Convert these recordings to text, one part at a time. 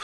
В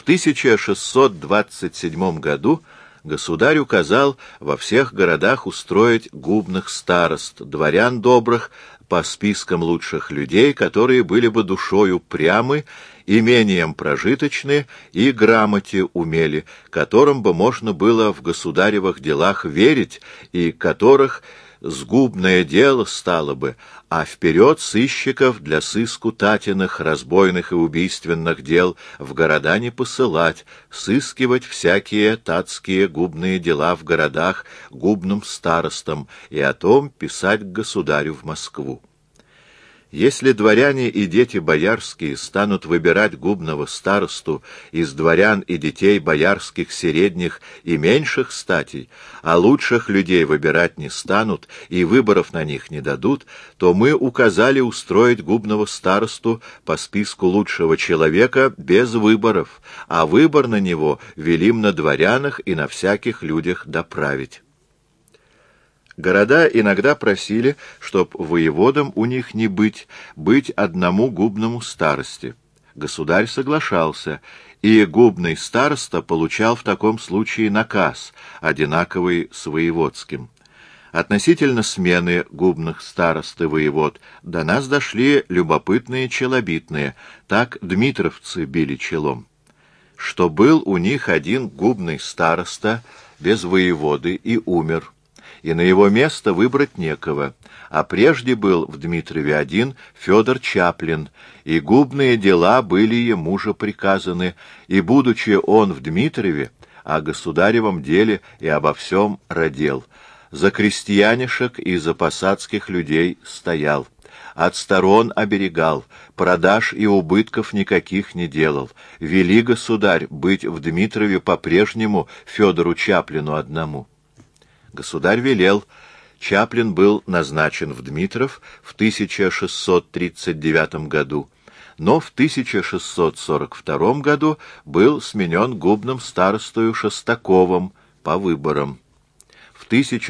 1627 году государь указал во всех городах устроить губных старост, дворян добрых, по спискам лучших людей, которые были бы душою прямы, имением прожиточны и грамоте умели, которым бы можно было в государевых делах верить и которых сгубное дело стало бы, а вперед сыщиков для сыску татиных, разбойных и убийственных дел в города не посылать, сыскивать всякие татские губные дела в городах губным старостам и о том писать к государю в Москву. Если дворяне и дети боярские станут выбирать губного старосту из дворян и детей боярских средних и меньших статей, а лучших людей выбирать не станут и выборов на них не дадут, то мы указали устроить губного старосту по списку лучшего человека без выборов, а выбор на него велим на дворянах и на всяких людях доправить. Города иногда просили, чтоб воеводам у них не быть одному губному старости. Государь соглашался, и губный староста получал в таком случае наказ, одинаковый с воеводским. Относительно смены губных старост и воевод до нас дошли любопытные челобитные, так дмитровцы били челом, что был у них один губный староста без воеводы и умер, и на его место выбрать некого, а прежде был в Дмитрове один Федор Чаплин, и губные дела были ему же приказаны, и, будучи он в Дмитрове, о государевом деле и обо всем родил, за крестьянишек и за посадских людей стоял, от сторон оберегал, продаж и убытков никаких не делал, вели государь быть в Дмитрове по-прежнему Федору Чаплину одному. Государь велел. Чаплин был назначен в Дмитров в 1639 году, но в 1642 году был сменен губным старостою Шестаковым по выборам. В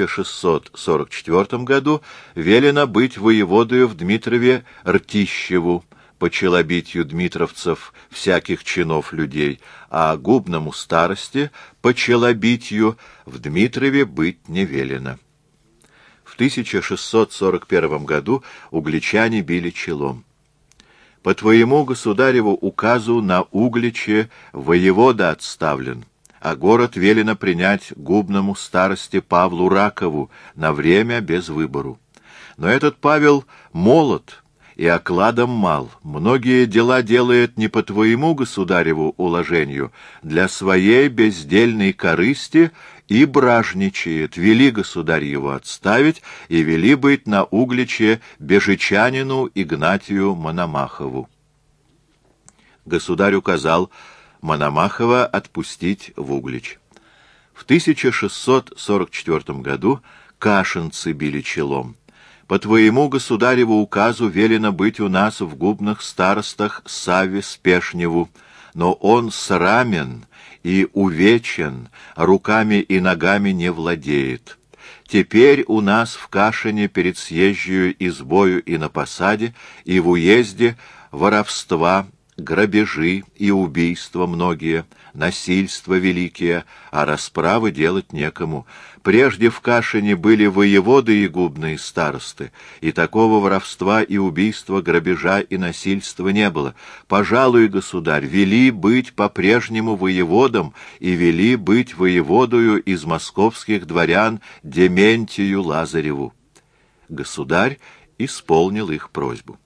1644 году велено быть воеводою в Дмитрове Ртищеву по челобитью дмитровцев всяких чинов людей, а губному старости по челобитью в Дмитрове быть не велено. В 1641 году угличане били челом. По твоему государеву указу на Угличе воевода отставлен, а город велено принять губному старости Павлу Ракову на время без выбору. Но этот Павел молод и окладом мал, многие дела делает не по твоему государеву уложению, для своей бездельной корысти и бражничает, вели государь его отставить и вели быть на Угличе бежичанину Игнатию Мономахову. Государь указал Мономахова отпустить в Углич. В 1644 году кашинцы били челом. По твоему государеву указу велено быть у нас в губных старостах Савве Спешневу, но он срамен и увечен, руками и ногами не владеет. Теперь у нас в Кашине перед съезжею избою и на посаде, и в уезде воровства, грабежи и убийства многие, насильства великие, а расправы делать некому. Прежде в Кашине были воеводы и губные старосты, и такого воровства и убийства, грабежа и насильства не было. Пожалуй, государь, вели быть по-прежнему воеводом и вели быть воеводою из московских дворян Дементию Лазареву. Государь исполнил их просьбу.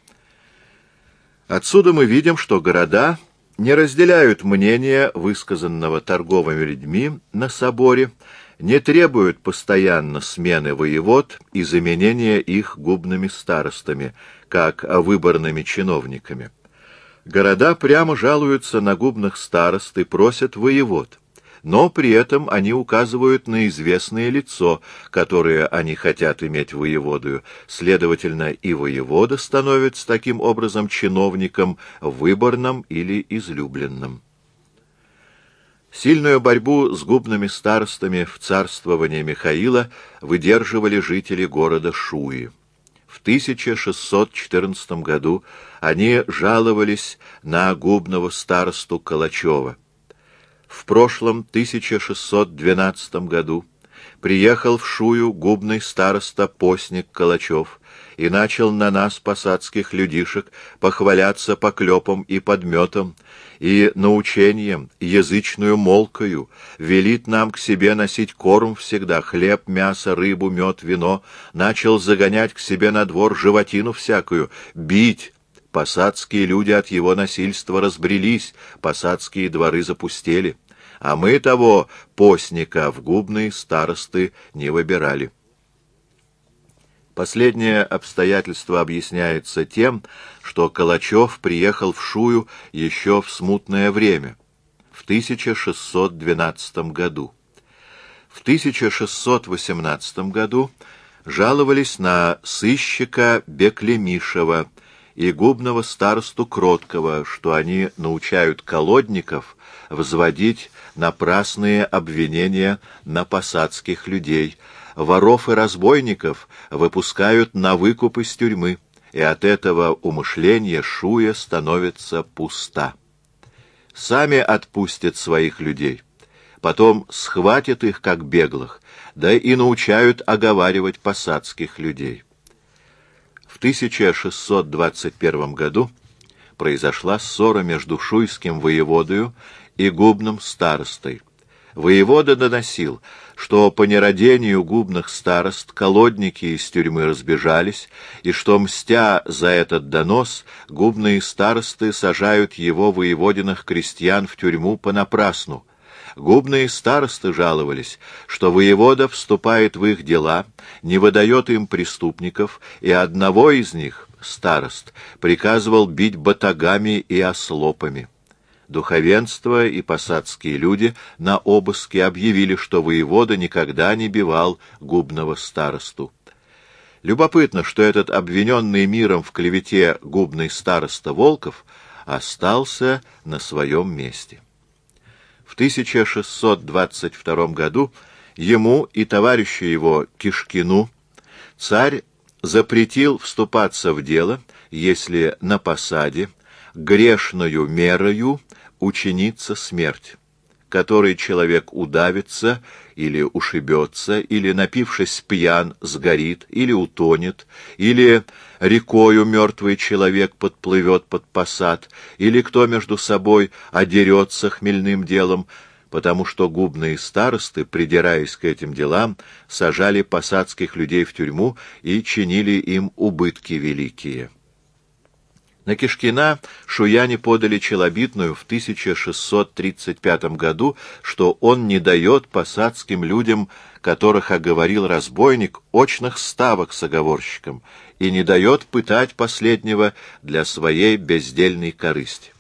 Отсюда мы видим, что города не разделяют мнения, высказанного торговыми людьми на соборе, не требуют постоянно смены воевод и заменения их губными старостами, как выборными чиновниками. Города прямо жалуются на губных старост и просят воевод, но при этом они указывают на известное лицо, которое они хотят иметь воеводою, следовательно, и воевода становится таким образом чиновником выборным или излюбленным. Сильную борьбу с губными старостами в царствовании Михаила выдерживали жители города Шуи. В 1614 году они жаловались на губного старосту Калачева. В прошлом 1612 году приехал в Шую губный староста Постник Калачев и начал на нас, посадских людишек, похваляться поклепом и подметом, и научением, язычную молкою, велит нам к себе носить корм всегда, хлеб, мясо, рыбу, мед, вино, начал загонять к себе на двор животину всякую, бить. Посадские люди от его насильства разбрелись, посадские дворы запустели, а мы того постника в губные старосты не выбирали. Последнее обстоятельство объясняется тем, что Калачев приехал в Шую еще в смутное время, в 1612 году. В 1618 году жаловались на сыщика Беклемишева и губного старосту Кроткого, что они научают колодников взводить напрасные обвинения на посадских людей, воров и разбойников выпускают на выкуп из тюрьмы, и от этого умышления Шуя становится пуста. Сами отпустят своих людей, потом схватят их, как беглых, да и научают оговаривать посадских людей. В 1621 году произошла ссора между шуйским воеводою и губным старостой. Воевода доносил, что по нерадению губных старост колодники из тюрьмы разбежались, и что, мстя за этот донос, губные старосты сажают его воеводиных крестьян в тюрьму понапрасну. Губные старосты жаловались, что воевода вступает в их дела, не выдает им преступников, и одного из них, старост, приказывал бить батагами и ослопами. Духовенство и посадские люди на обыске объявили, что воевода никогда не бивал губного старосту. Любопытно, что этот обвиненный миром в клевете губный староста Волков остался на своем месте. В 1622 году ему и товарищу его Кишкину царь запретил вступаться в дело, если на посаде грешною мерою учинится смерть, которой человек удавится или ушибется, или, напившись пьян, сгорит, или утонет, или рекою мертвый человек подплывет под посад, или кто между собой одерется хмельным делом, потому что губные старосты, придираясь к этим делам, сажали посадских людей в тюрьму и чинили им убытки великие. На Кишкина шуяне подали челобитную в 1635 году, что он не дает посадским людям, которых оговорил разбойник, очных ставок с оговорщиком, и не дает пытать последнего для своей бездельной корысти.